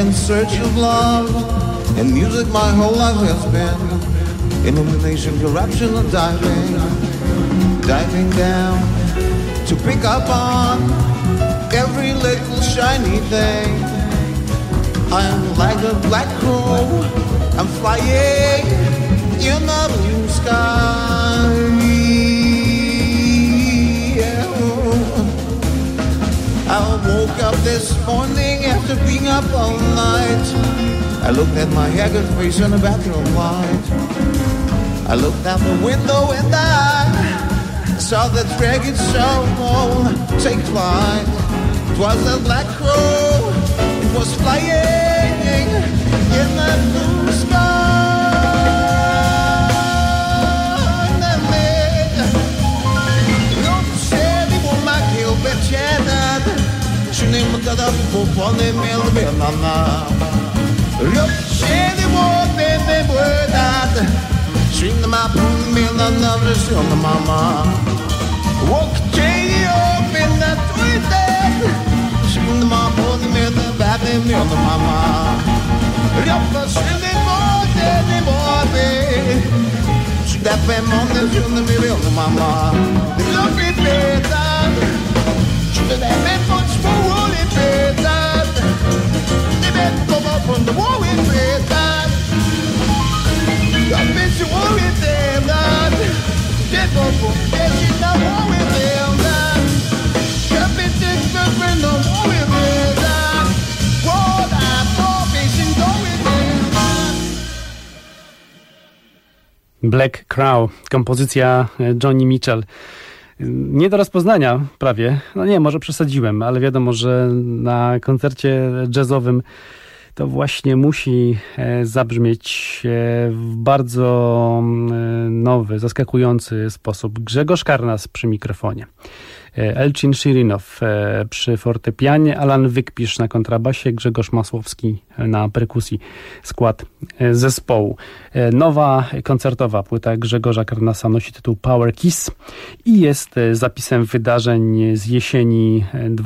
in search of love. And music my whole life has been. Illumination, corruption, and diving down to pick up on every little shiny thing. I'm like a black crow, I'm flying in the blue sky. I woke up this morning after being up all night. I looked at my haggard face in the bathroom light. I looked out the window and I saw the dragon soul take flight. It was a black crow, it was flying in the blue sky. Popolne melbenana Röpsede våpen brödat Svinna ma pun melana Vrösjona mamma Och tjejer upp in that toilet Svinna ma pun melana Värden melana mamma Röpsede våpen Svinna 500 kronor melana mamma Röpsede våpen Det där med folks roligt vetat. Det vet komma från det roligt vetat. Jag vet så roligt vetat. Det går på det sina roligt vetat. Jag vet inte för någon roligt vetat. Båda på sin roligt vetat. Black Crow, kompozycja Joni Mitchell. Nie do rozpoznania prawie, no nie, może przesadziłem, ale wiadomo, że na koncercie jazzowym to właśnie musi zabrzmieć w bardzo nowy, zaskakujący sposób. Grzegorz Karnas przy mikrofonie, Elchin Shirinow przy fortepianie, Alan Wykpisz na kontrabasie, Grzegorz Masłowski na perkusji, skład zespołu. Nowa koncertowa płyta Grzegorza Karnasa nosi tytuł Power Kiss i jest zapisem wydarzeń z jesieni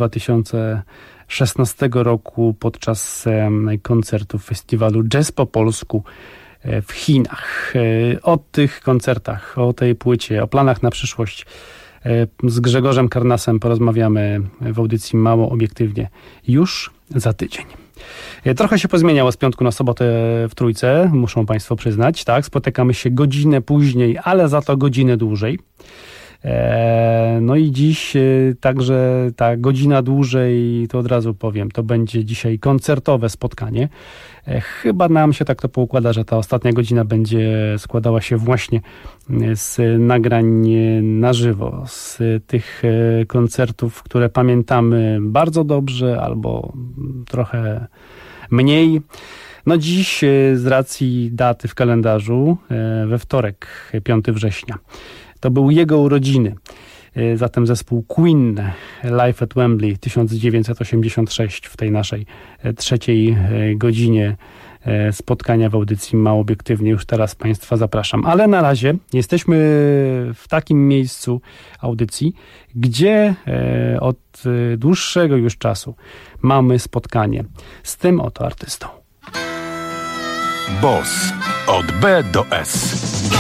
2016 roku podczas koncertu festiwalu Jazz po polsku w Chinach. O tych koncertach, o tej płycie, o planach na przyszłość z Grzegorzem Karnasem porozmawiamy w audycji Mało Obiektywnie już za tydzień. Trochę się pozmieniało z piątku na sobotę w Trójce, muszą Państwo przyznać. Tak, spotykamy się godzinę później, ale za to godzinę dłużej. No i dziś także ta godzina dłużej, to od razu powiem, to będzie dzisiaj koncertowe spotkanie. Chyba nam się tak to poukłada, że ta ostatnia godzina będzie składała się właśnie z nagrań na żywo, z tych koncertów, które pamiętamy bardzo dobrze albo trochę mniej. No dziś z racji daty w kalendarzu, we wtorek, 5 września, to były jego urodziny. Zatem zespół Queen, Live at Wembley 1986 w tej naszej trzeciej godzinie spotkania w audycji Mało Obiektywnie. Już teraz Państwa zapraszam. Ale na razie jesteśmy w takim miejscu audycji, gdzie od dłuższego już czasu mamy spotkanie z tym oto artystą. Boss od B do S.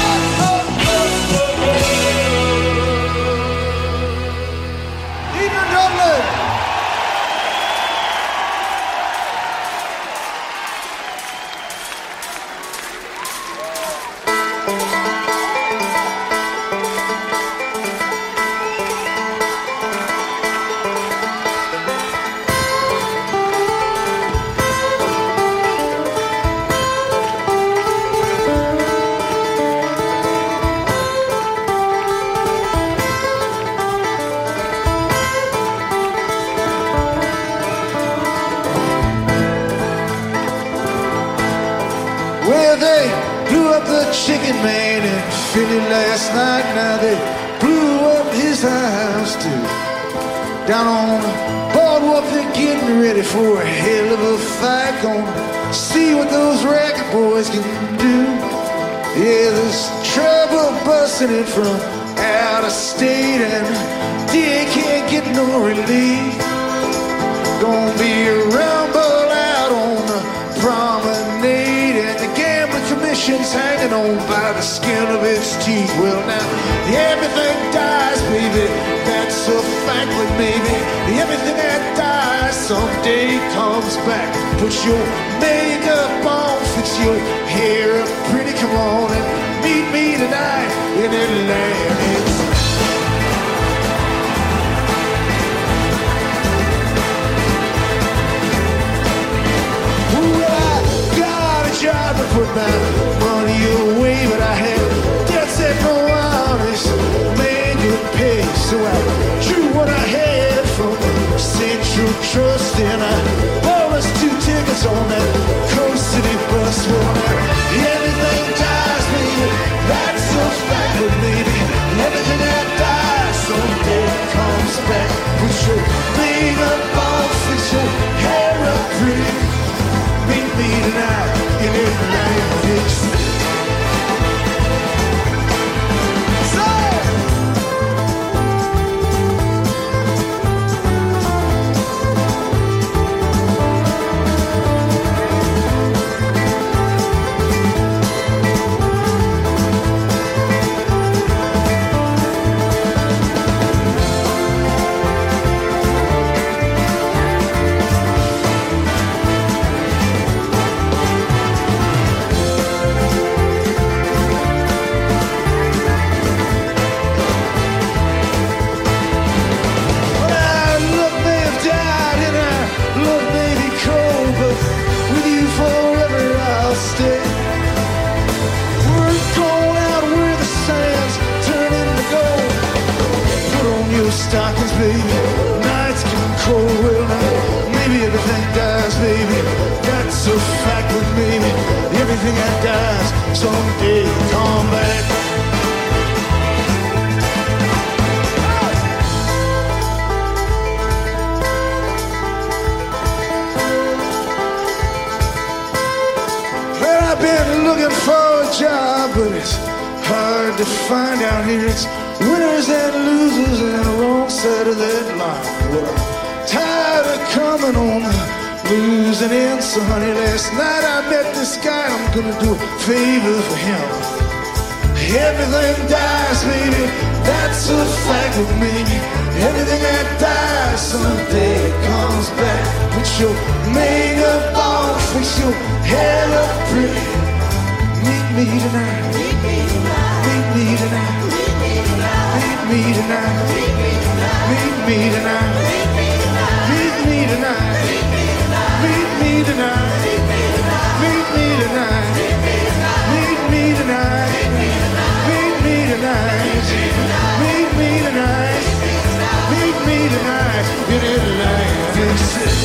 Chicken man in Philly last night. Now they blew up his house too. Down on the boardwalk they're getting ready for a hell of a fight. Gonna see what those racket boys can do. Yeah, there's trouble busting in from out of state, and they can't get no relief. Gonna be a rumble out on the hanging on by the skin of its teeth. Well, now everything dies, baby. That's a fact, but maybe everything that dies someday comes back. Put your makeup on, fix your hair up pretty, come on and meet me tonight in Atlantic. Job to put my money away, but I had debts that no honest man could pay. So I drew what I had from Central Trust, and I bought us 2 tickets on that Coast City bus. Well, now everything dies, baby. That's a fact, but maybe everything that dies someday comes back. Put your makeup on, fix your hair up pretty. Meet me tonight in Atlantic City. Stockings, baby, nights getting cold. Well, now, maybe everything dies, baby. That's a fact, but maybe everything that dies someday come back. Well, I've been looking for a job, but it's hard to find out here. It's winners and losers and the wrong side of that line. Well, I'm tired of coming on losing in. So honey, last night I met this guy. I'm gonna do a favor for him. Everything dies, baby. That's a fact with me. Everything that dies someday comes back. Put your makeup on, fix your hair up pretty. Meet me tonight. Meet me tonight. Meet me tonight. Meet me tonight. Meet me tonight. Meet me tonight. Meet me tonight. Meet me tonight. Meet me tonight. Meet me tonight. Meet me tonight. Meet me tonight in Atlantic City.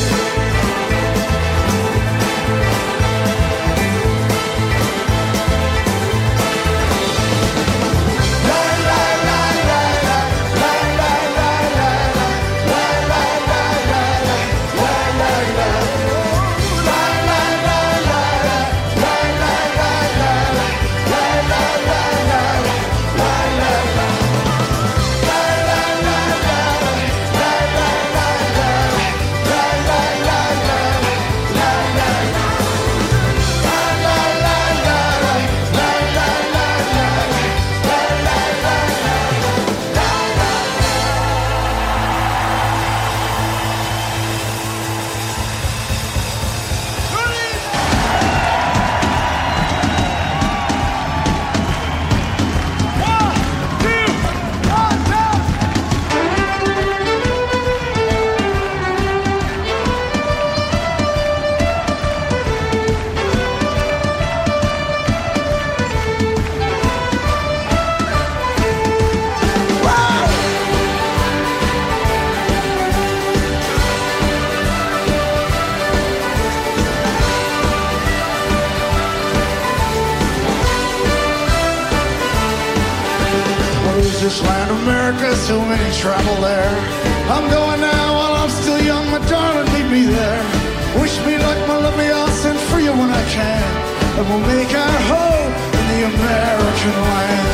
This land America, so many travel there. I'm going now while I'm still young, my darling, meet me there. Wish me luck, my lovely, I'll send for you when I can. And we'll make our home in the American land.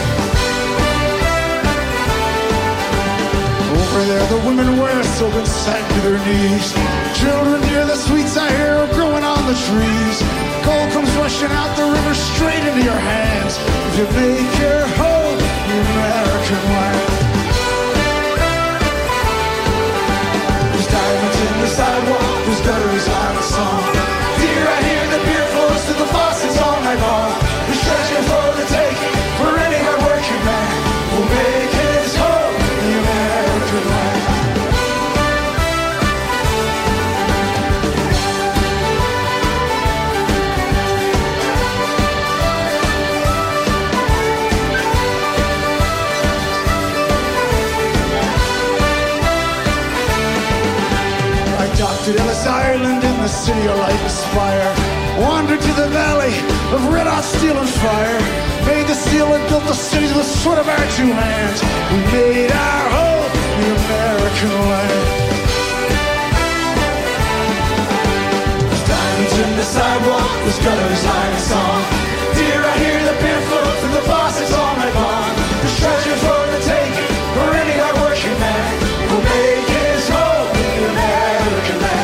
Over there the women wear silk and satin to their knees. Children near the sweets I hear are growing on the trees. Gold comes rushing out the river straight into your hands. If you make your home the American land. There's diamonds in the sidewalk, there's gutters on the song. Dear, I hear the beer flows to the faucets all night long. There's treasure for the taking for any hard-working man who'll make his home the American land. Docked at Ellis Island in the city of light and spire. Wandered to the valley of red-hot steel and fire. Made the steel and built the cities with the sweat of our two hands. We made our home the American land. There's diamonds in the sidewalk, there's gutters like a song. Dear, I hear the beer flow through the faucets all night long. There's treasure for the taking for any hard-working man who'll make his home the American land.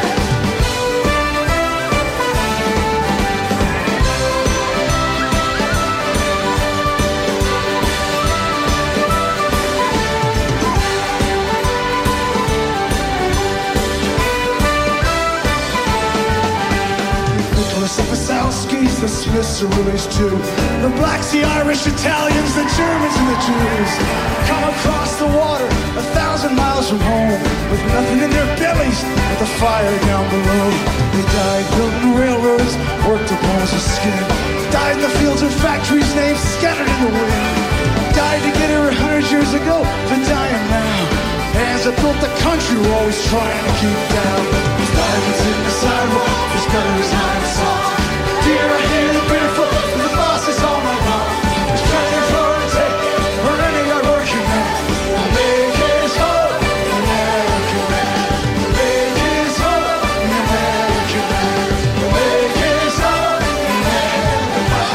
The Wasowskis, the Smiths, the Willies too. The blacks, the Irish, Italians, the Germans and the Jews come across the water 1,000 miles from home with nothing in their bellies but the fire down below. They died building railroads, worked the bones of skin. Died in the fields and factories, names scattered in the wind. Died to get here 100 years ago, to dying now. Hands that built the country were always trying to keep down. There's diamonds in the sidewalk, there's gutters like a song. Dear, I hear the beer flow through the faucets all night long. There's treasure for the taking for any hard-working man who'll make his home the American man. Who'll make his home the American man. Who'll make his home the American man.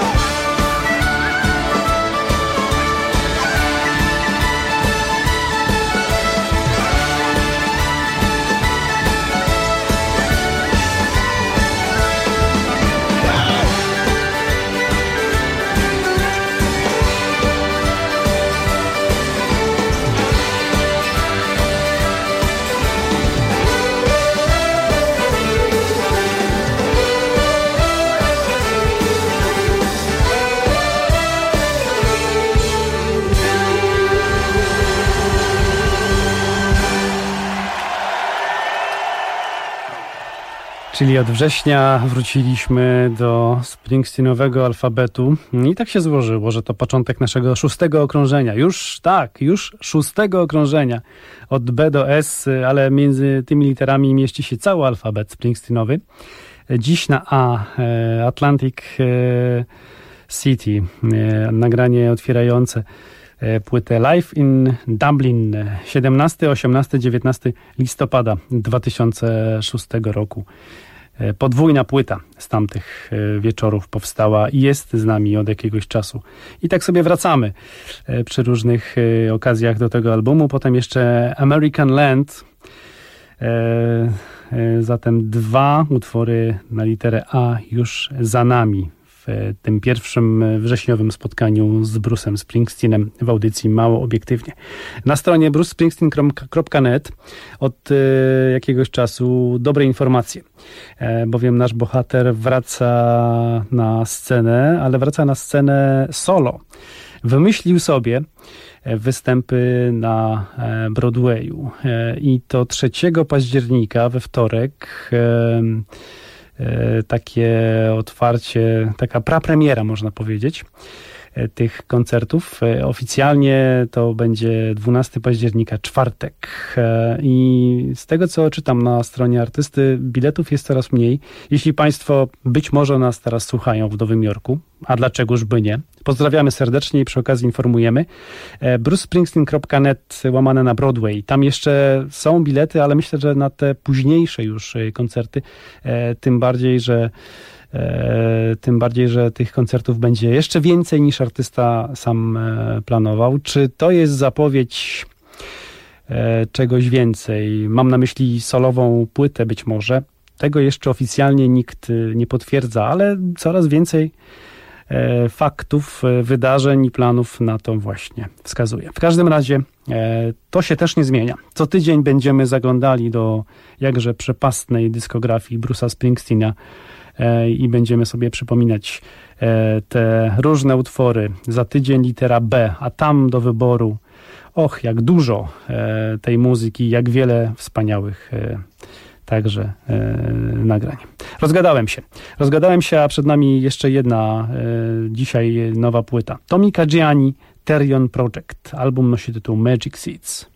Czyli od września wróciliśmy do Springsteenowego alfabetu i tak się złożyło, że to początek naszego 6. okrążenia. Już 6. okrążenia od B do S, ale między tymi literami mieści się cały alfabet Springsteenowy. Dziś na A, Atlantic City, nagranie otwierające płytę Live in Dublin, 17, 18, 19 listopada 2006 roku. Podwójna płyta z tamtych wieczorów powstała i jest z nami od jakiegoś czasu. I tak sobie wracamy przy różnych okazjach do tego albumu. Potem jeszcze American Land. Zatem 2 utwory na literę A już za nami w tym pierwszym wrześniowym spotkaniu z Bruce'em Springsteenem w audycji Mało Obiektywnie. Na stronie brucespringsteen.net od jakiegoś czasu dobre informacje, bowiem nasz bohater wraca na scenę, ale wraca na scenę solo. Wymyślił sobie występy na Broadwayu i to 3 października we wtorek takie otwarcie, taka prapremiera można powiedzieć tych koncertów. Oficjalnie to będzie 12 października, czwartek. I z tego, co czytam na stronie artysty, biletów jest coraz mniej. Jeśli Państwo być może nas teraz słuchają w Nowym Jorku, a dlaczegoż by nie, pozdrawiamy serdecznie i przy okazji informujemy. brucespringsteen.net / na Broadway. Tam jeszcze są bilety, ale myślę, że na te późniejsze już koncerty, tym bardziej, że tych koncertów będzie jeszcze więcej niż artysta sam planował. Czy to jest zapowiedź czegoś więcej? Mam na myśli solową płytę być może. Tego jeszcze oficjalnie nikt nie potwierdza, ale coraz więcej faktów, wydarzeń i planów na to właśnie wskazuje. W każdym razie to się też nie zmienia. Co tydzień będziemy zaglądali do jakże przepastnej dyskografii Bruce'a Springsteena i będziemy sobie przypominać te różne utwory. Za tydzień litera B, a tam do wyboru jak dużo tej muzyki, jak wiele wspaniałych także nagrań. Rozgadałem się, a przed nami jeszcze jedna dzisiaj nowa płyta. Tommy Caggiani, Therion Project. Album nosi tytuł Magic Seeds.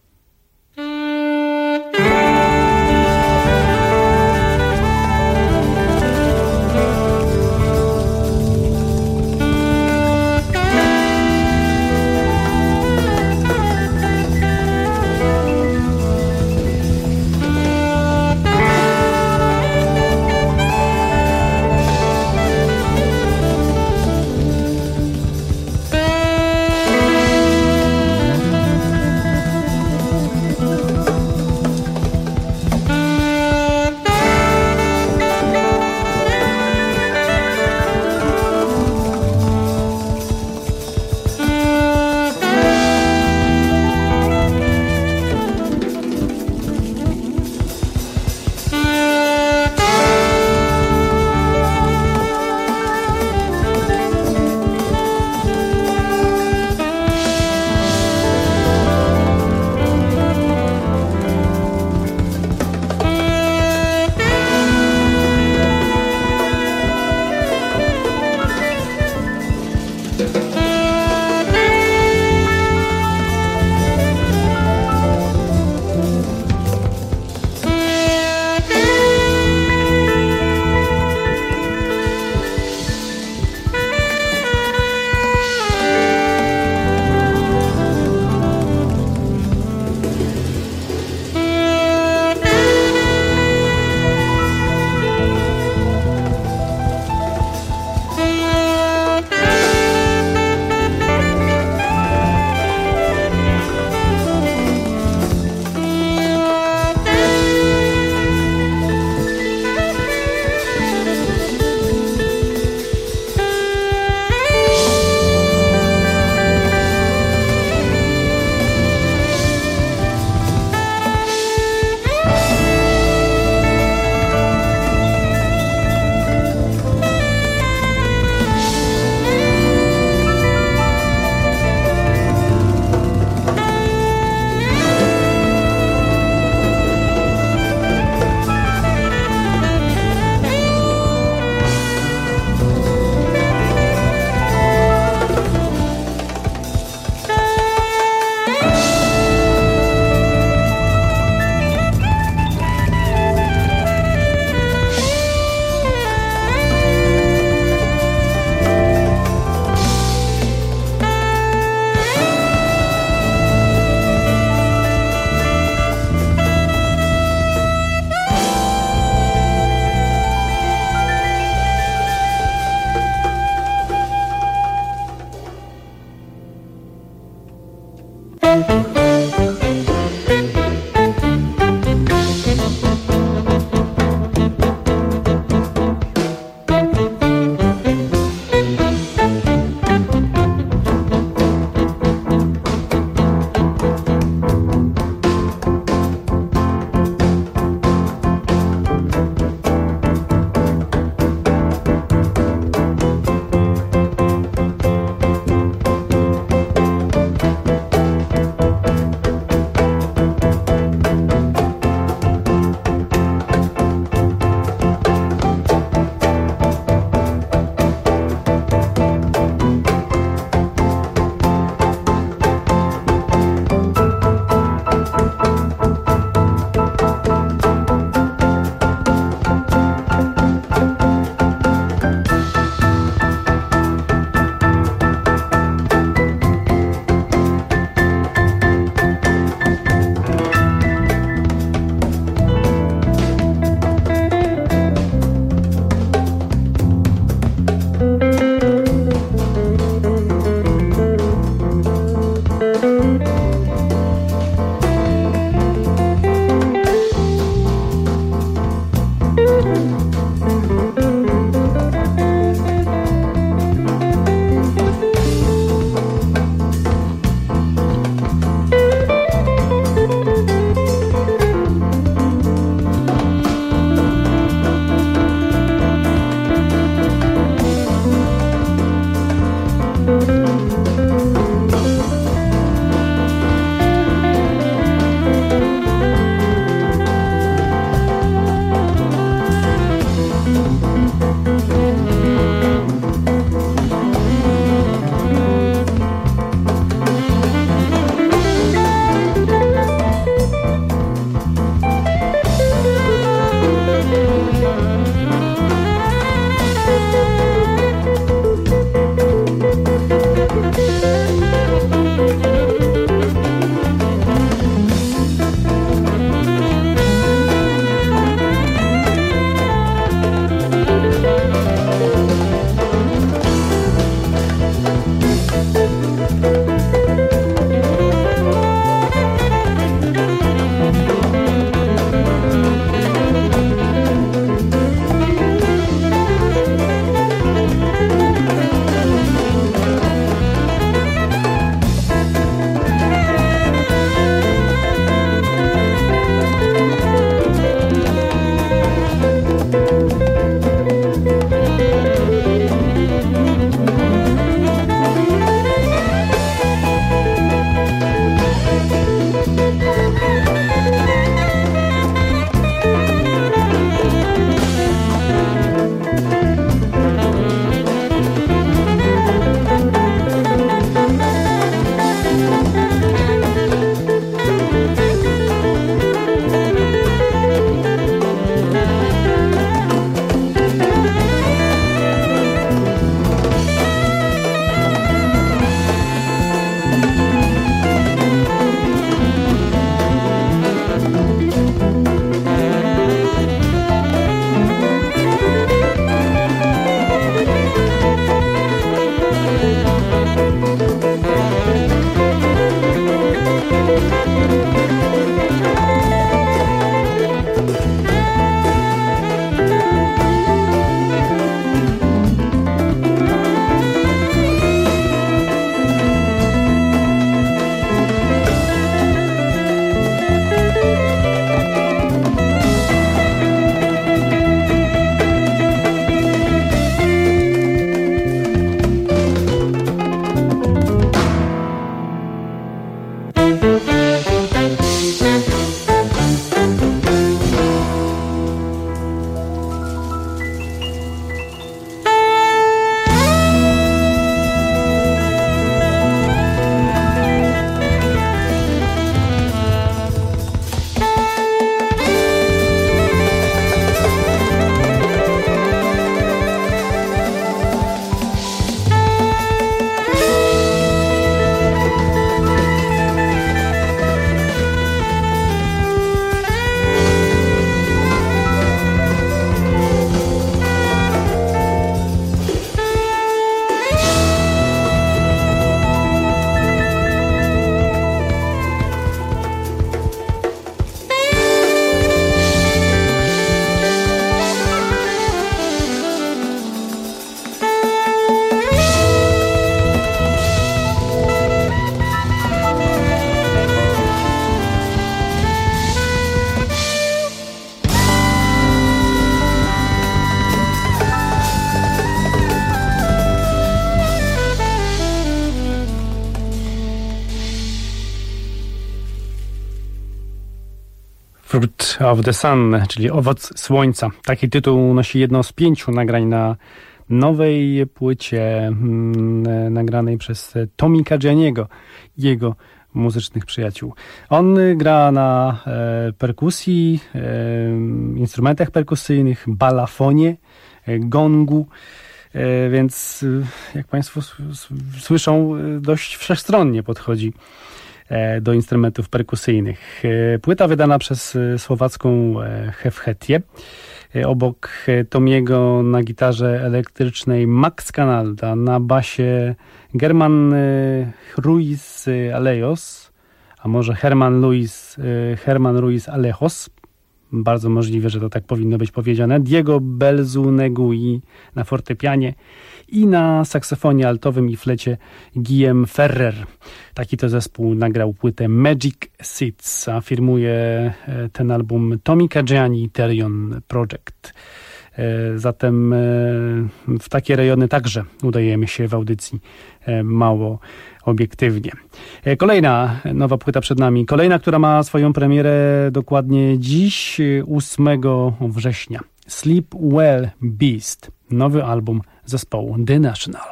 Fruit of the Sun, czyli Owoc Słońca. Taki tytuł nosi jedno z 5 nagrań na nowej płycie nagranej przez Tomika Gianniego i jego muzycznych przyjaciół. On gra na perkusji, instrumentach perkusyjnych, balafonie, gongu, więc jak Państwo słyszą, dość wszechstronnie podchodzi do instrumentów perkusyjnych. Płyta wydana przez słowacką Hefhetię. Obok Tomiego na gitarze elektrycznej Max Canalda, na basie German Ruiz Alejos, a może Herman Ruiz Alejos, bardzo możliwe, że to tak powinno być powiedziane, Diego Belzunegui na fortepianie i na saksofonie altowym i flecie Guillem Ferrer. Taki to zespół nagrał płytę Magic Seeds, a firmuje ten album Tomika Gianni Therion Project. Zatem w takie rejony także udajemy się w audycji mało obiektywnie. Kolejna nowa płyta przed nami. Kolejna, która ma swoją premierę dokładnie dziś, 8 września. Sleep Well Beast. Nowy album zespołu The National.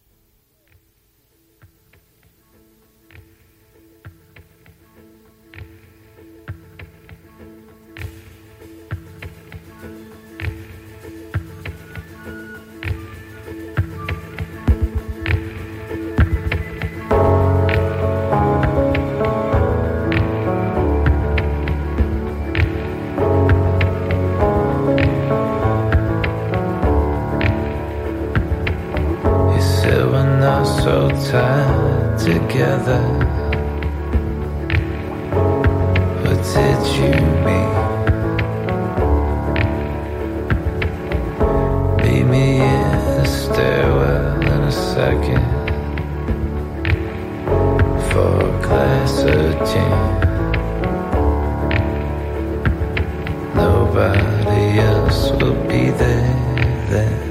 So tied together, what did you mean? Meet me in the stairwell in a second for a glass of gin. Nobody else will be there then.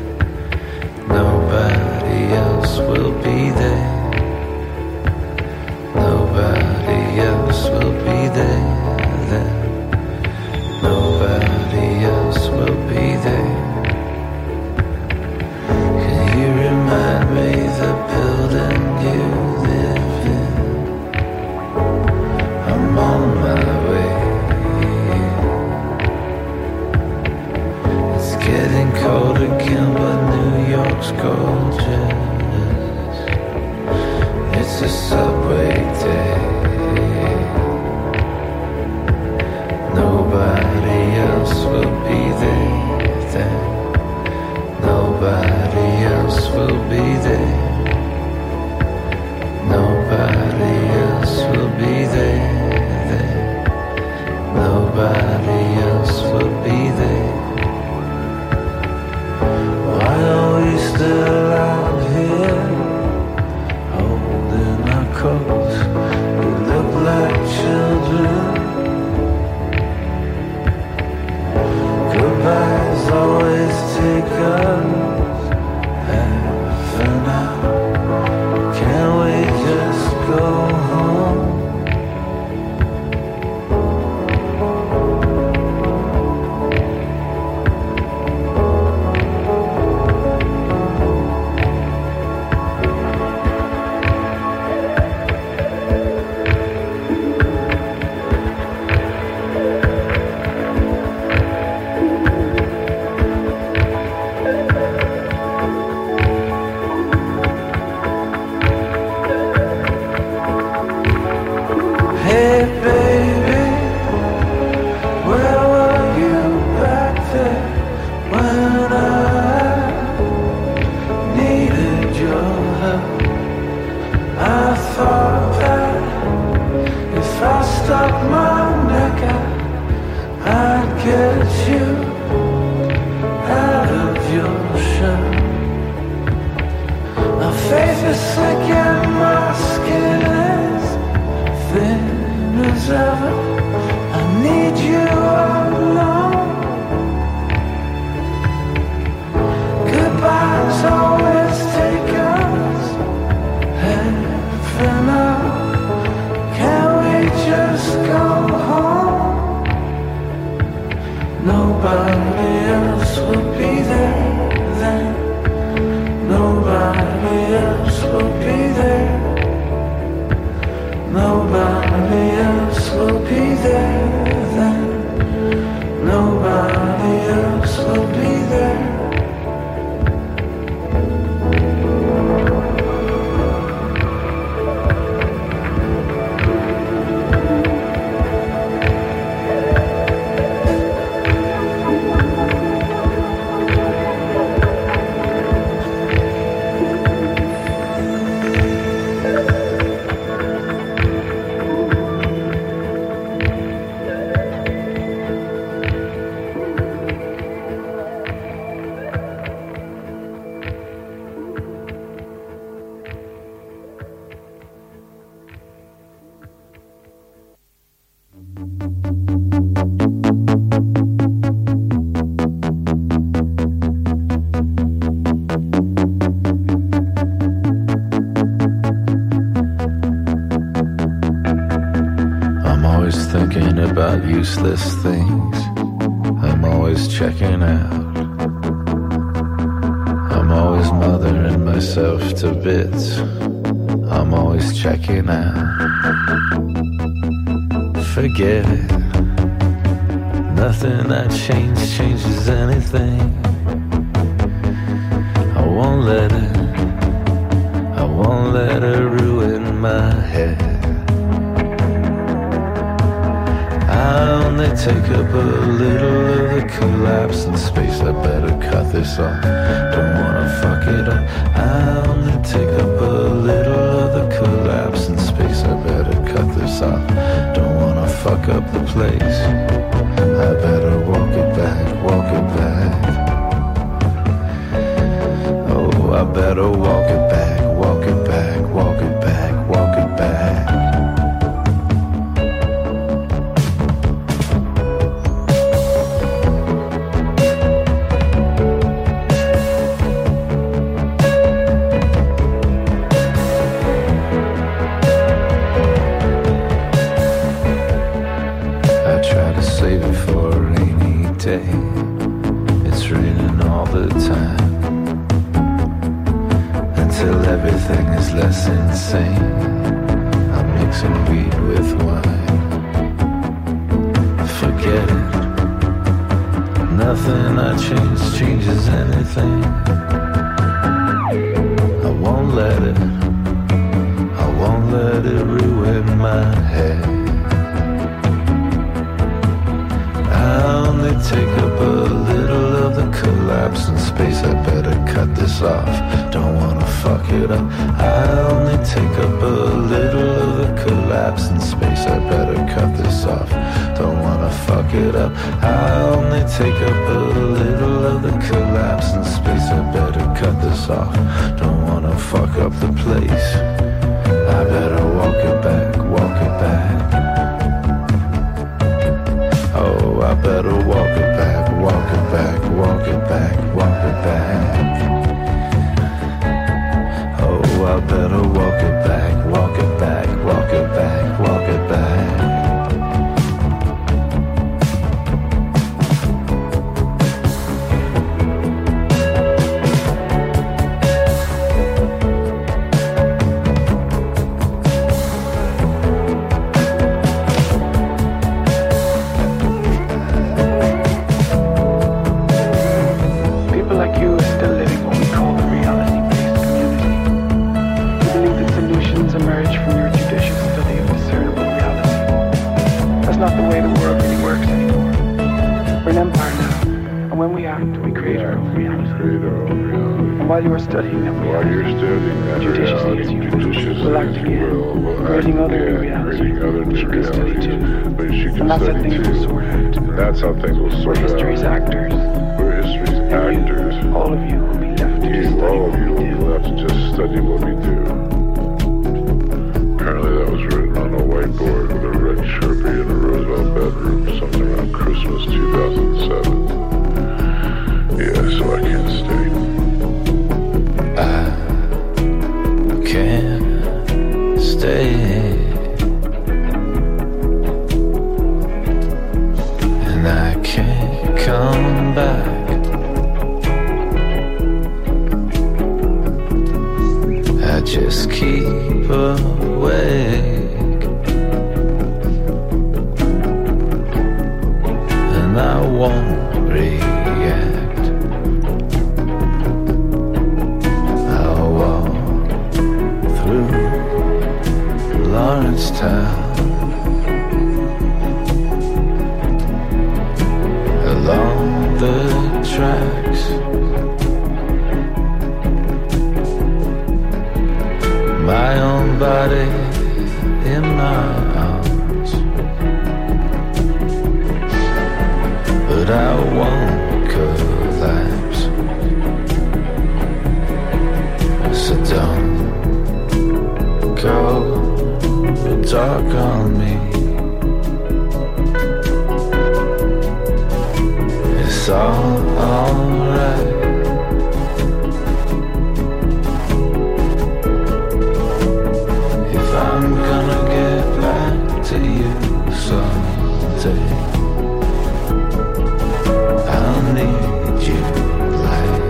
Nobody else will be there. Nobody else will be there then. Nobody else will be there. Can you remind me the building you live in? I'm on my way. It's getting cold again, but New York's gorgeous. It's a subway day. Nobody else will be there then. Nobody else will be there. Nobody else will be there then. Nobody else will be there. Why are we still out here holding our coats? We look like children. Goodbyes always take us half an hour. Can't we just go home? thinking about useless things. I'm always checking out. I'm always mothering myself to bits. I'm always checking out. Forget it. Nothing I change changes anything. I won't let it ruin my head. I only take up a little of the collapse in space. I better cut this off. Don't wanna fuck it up. I only take up a little of the collapse in space. I better cut this off. Don't wanna fuck up the place. I better walk it back, walk it back. Oh, I better walk it back, walk it back, walk it back, walk it back. It's raining all the time until everything is less insane. I'm mixing weed with wine. Forget it. Nothing I change changes anything. I won't let it ruin my head. I only take up a little of the collapse in space. I better cut this off. Don't wanna fuck it up. I only take up a little of the collapse in space. I better cut this off. Don't wanna fuck it up. I only take up a little of the collapse in space. I better cut this off. Don't wanna fuck up the place. I better walk it back, walk it back. Oh, I better walk it back, walk it back, walk it back, walk it back. Oh, I better walk it back, walk it back, walk it back, walk it back. While you are studying that reality, judiciously as you will act again, creating other realities, she could study too. And that's how things will sort out. That's how things will sort out. We're history's actors. We're history's actors. You, all of you will be left to just study what we do. Will have to just study what we do. Apparently that was written on a whiteboard with a red Sharpie in a Roosevelt bedroom, something around Christmas 2007. Yeah, so I can't stay. I can't stay, and I can't come back. I just keep awake, and I won't react. Lawrencetown, along the tracks, my own body in my arms, but I won't collapse, so don't go dark on me. It's all alright. If I'm gonna get back to you someday. stay. I'll need you late.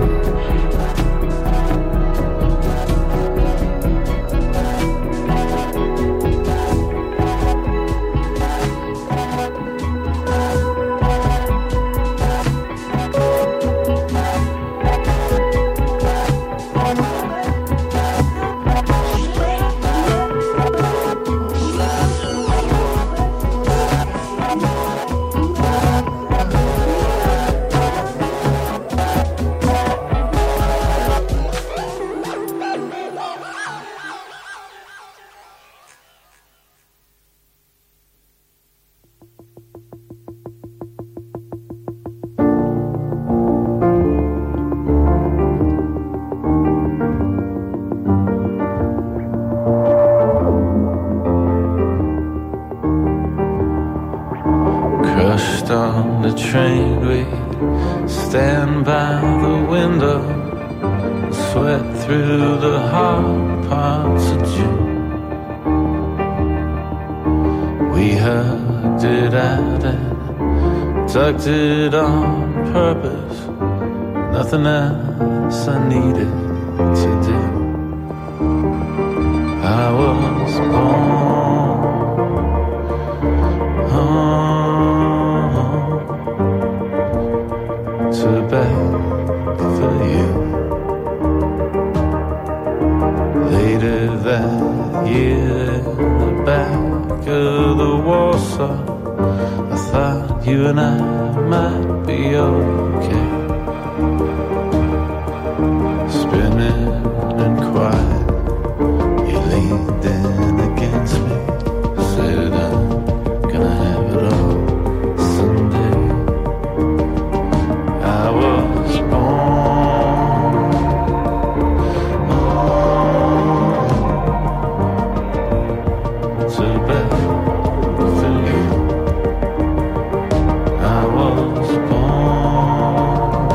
Crushed on the train, we stand by the window, sweat through the hard parts of June. We hugged it out and tucked it on purpose. Nothing else I needed to do. I was born to beg for you. Later that year, in the back of the Warsaw, I thought you and I might be okay. Spinning and quiet, you leaned in against me, said I'm gonna have it all someday. I was born to beg for you. I was born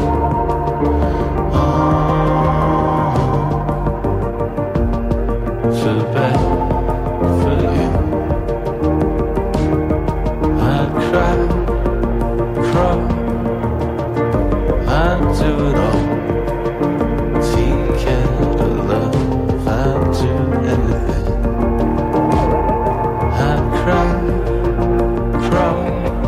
to beg for you. I'd cry, crawl, I'd do it all. Take care of love, I'd do anything. I'd cry, crawl,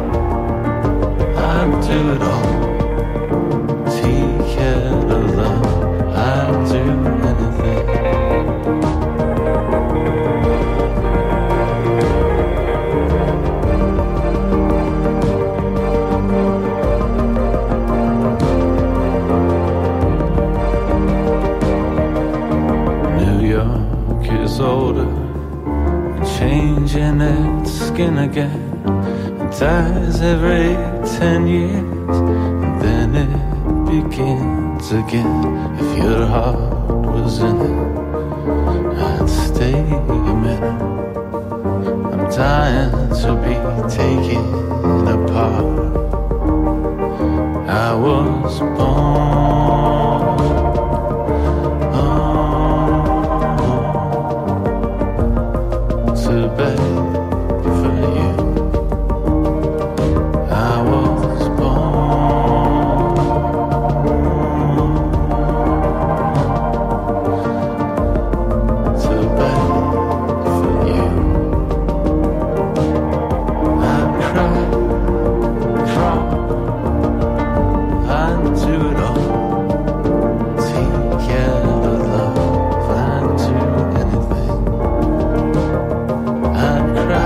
I'd do it all. Take care of love, I'd do anything. New York is older and changing its skin again. It dies every 10 years and then it begins again. If your heart was in it, I'd stay a minute. I'm dying to be taken apart. I was born to beg for you. I was born to beg for you. I cry, crawl, I do it all. Take care of love, I do anything. I'd cry,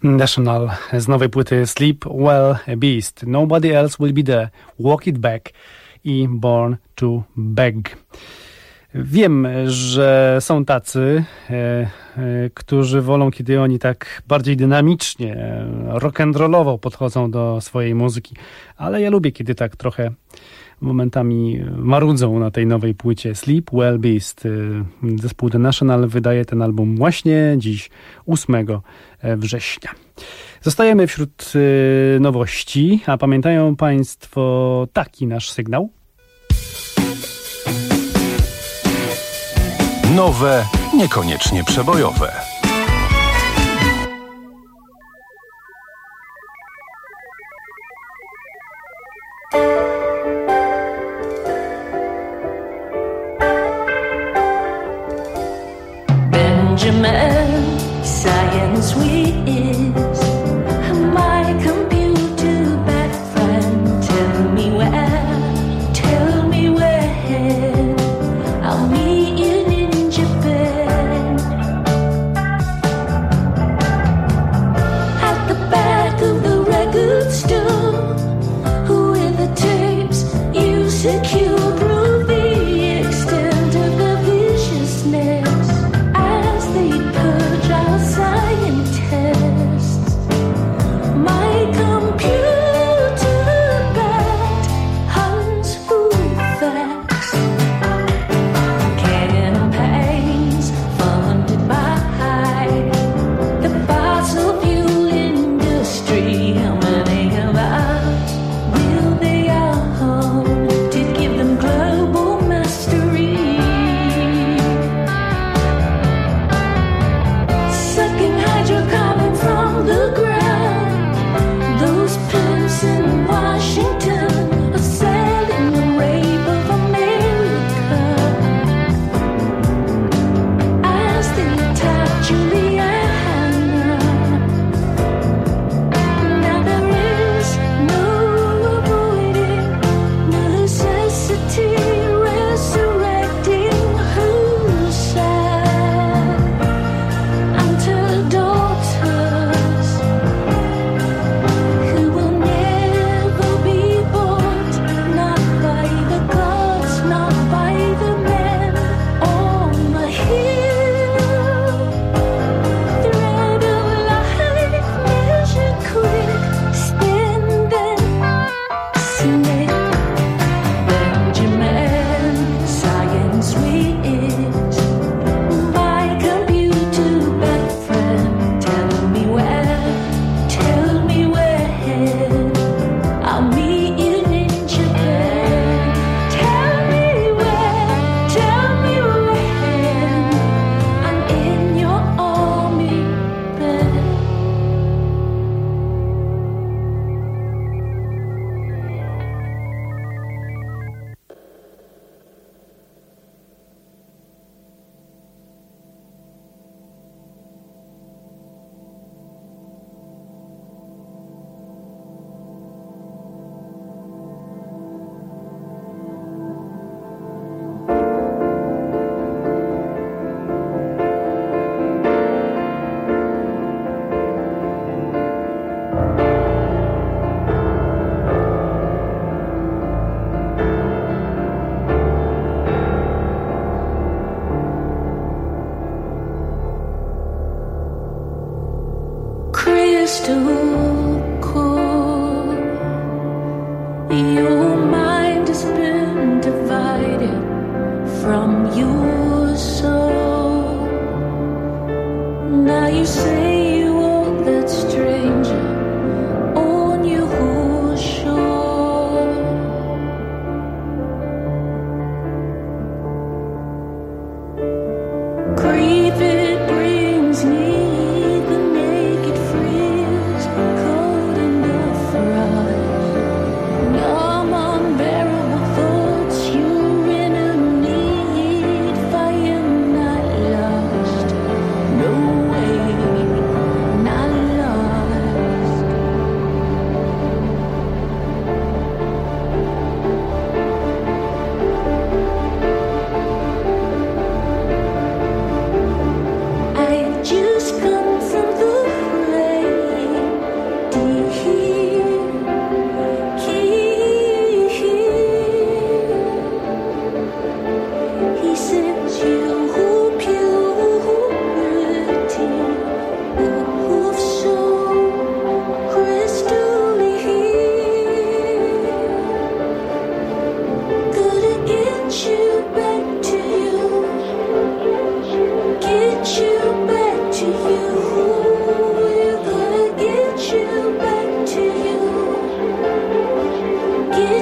National z nowej płyty Sleep Well Beast, Nobody Else Will Be There, Walk It Back i Born to Beg. Wiem, że są tacy, którzy wolą, kiedy oni tak bardziej dynamicznie, rock'n'rollowo podchodzą do swojej muzyki, ale ja lubię, kiedy tak trochę momentami marudzą na tej nowej płycie Sleep Well Beast. Zespół The National wydaje ten album właśnie dziś, 8 września. Zostajemy wśród nowości, a pamiętają Państwo taki nasz sygnał? Nowe, niekoniecznie przebojowe. Benjamin, science we is my computer bad friend. Tell me where I'll meet you in Japan. At the back of the record store, with the tapes you secure, prove the extent of the viciousness as they purge our scientists. My computer bad hunts for facts. Campaigns funded by the fossil fuel industry. How many of us will they own to give them global mastery? Sucking hydrocarbon from the ground. Those pimps in Washington are selling the rape of America as they attack Juliana. Now there is no avoiding necessity, resurrecting who's sad unto daughters who will never be bought, not by the gods, not by the men on the hill. Thread of life measured quick, spending snake. Benjamin, science we is my computer bad friend. Tell me where I'll meet you in Japan. Tell me when I'm in your army bed. Crystal core, your mind has been divided from your soul. Now you say you want that stranger on your shore. Grief it brings me the naked frizz, cold in the frost. Numb, unbearable thoughts, you're in a need, fire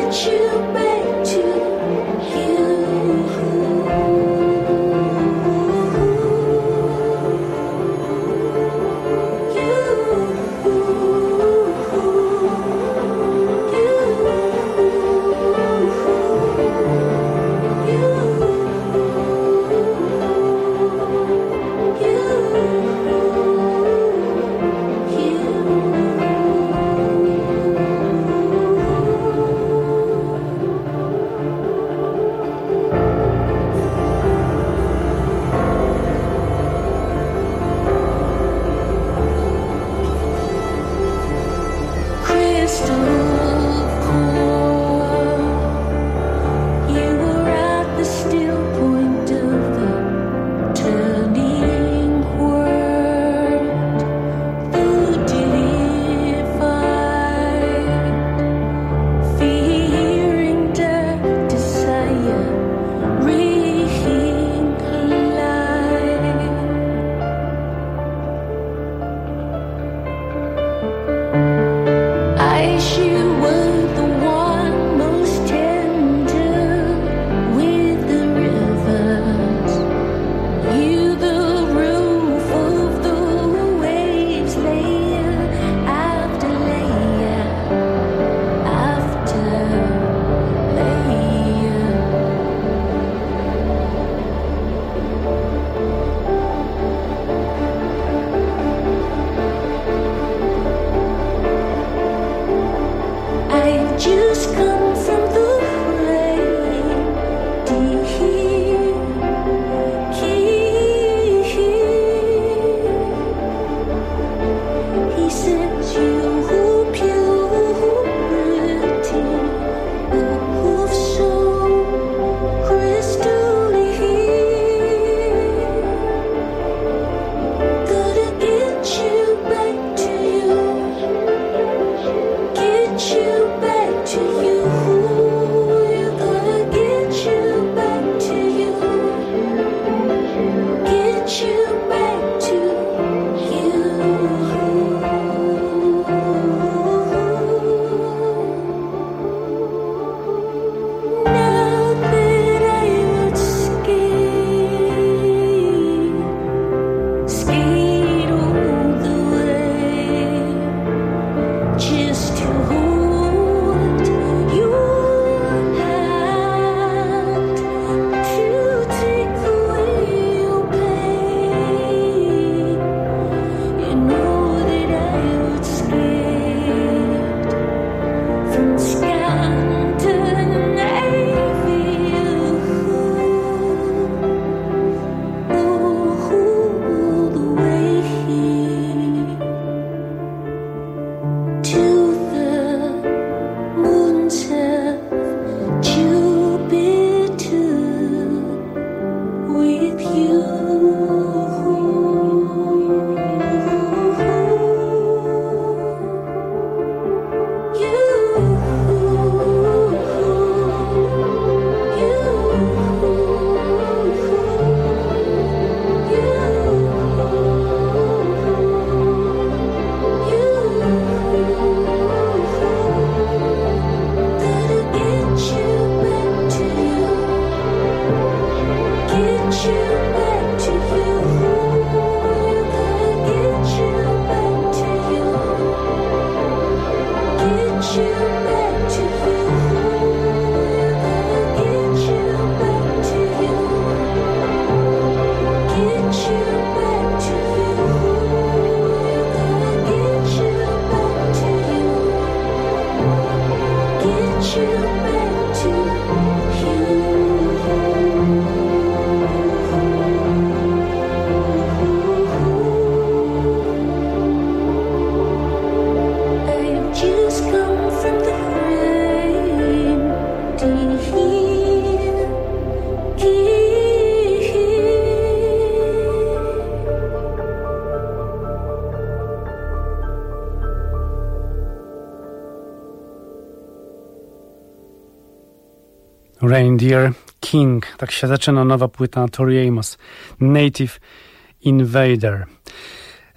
Reindeer King. Tak się zaczyna nowa płyta Tori Amos. Native Invader.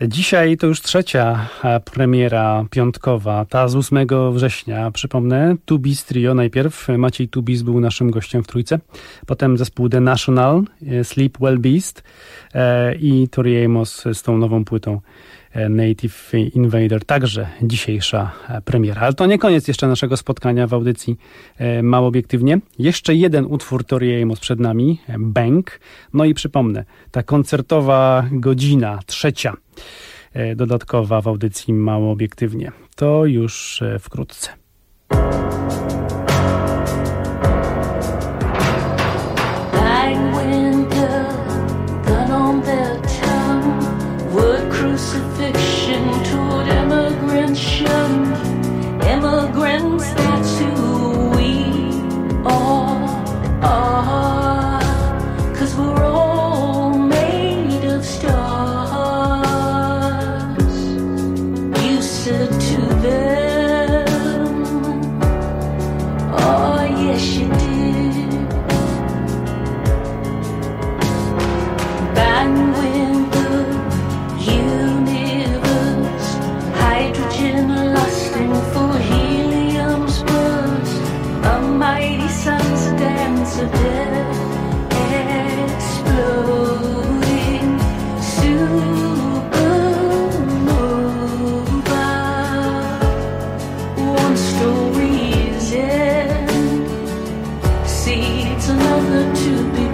Dzisiaj to już trzecia premiera piątkowa, ta z 8 września. Przypomnę, Tubis Trio najpierw. Maciej Tubis był naszym gościem w Trójce. Potem zespół The National, Sleep Well Beast i Tori Amos z tą nową płytą Native Invader. Także dzisiejsza premiera. Ale to nie koniec jeszcze naszego spotkania w audycji Mało Obiektywnie. Jeszcze jeden utwór Tori Amos przed nami, Bang. No i przypomnę, ta koncertowa godzina, trzecia, dodatkowa w audycji Mało Obiektywnie. To już wkrótce. Crucifixion toward immigrants shunned. Immigrants, that's who we are. 'Cause we're all made of stars. You said to them, oh yes you did. Bang went the universe, hydrogen lusting for helium's buzz, a mighty sun's dance of death, exploding supernova. One story's end seeds another to begin.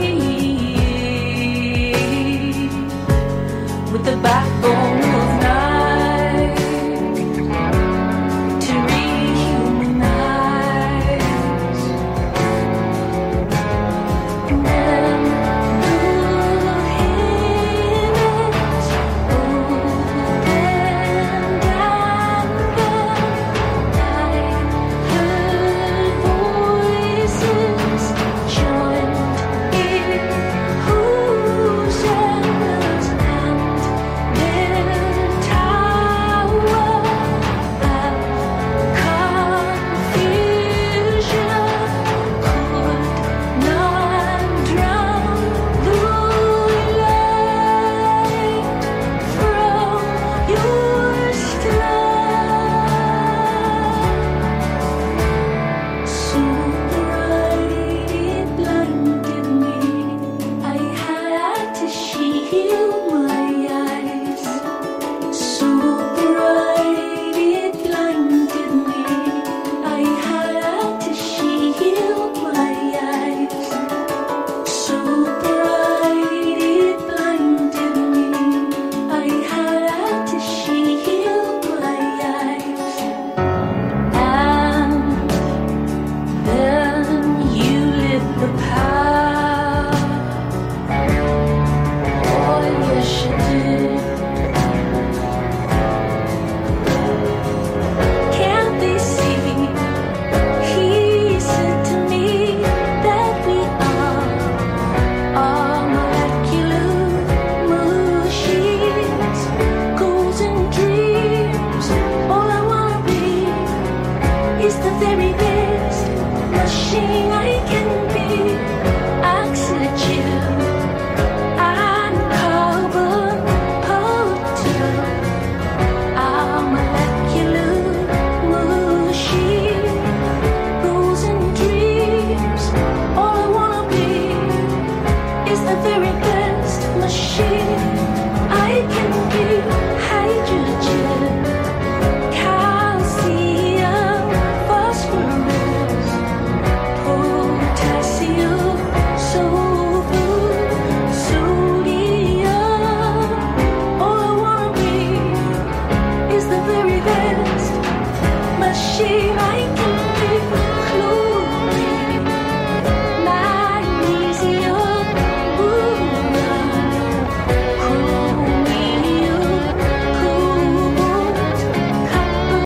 With the backbone of night.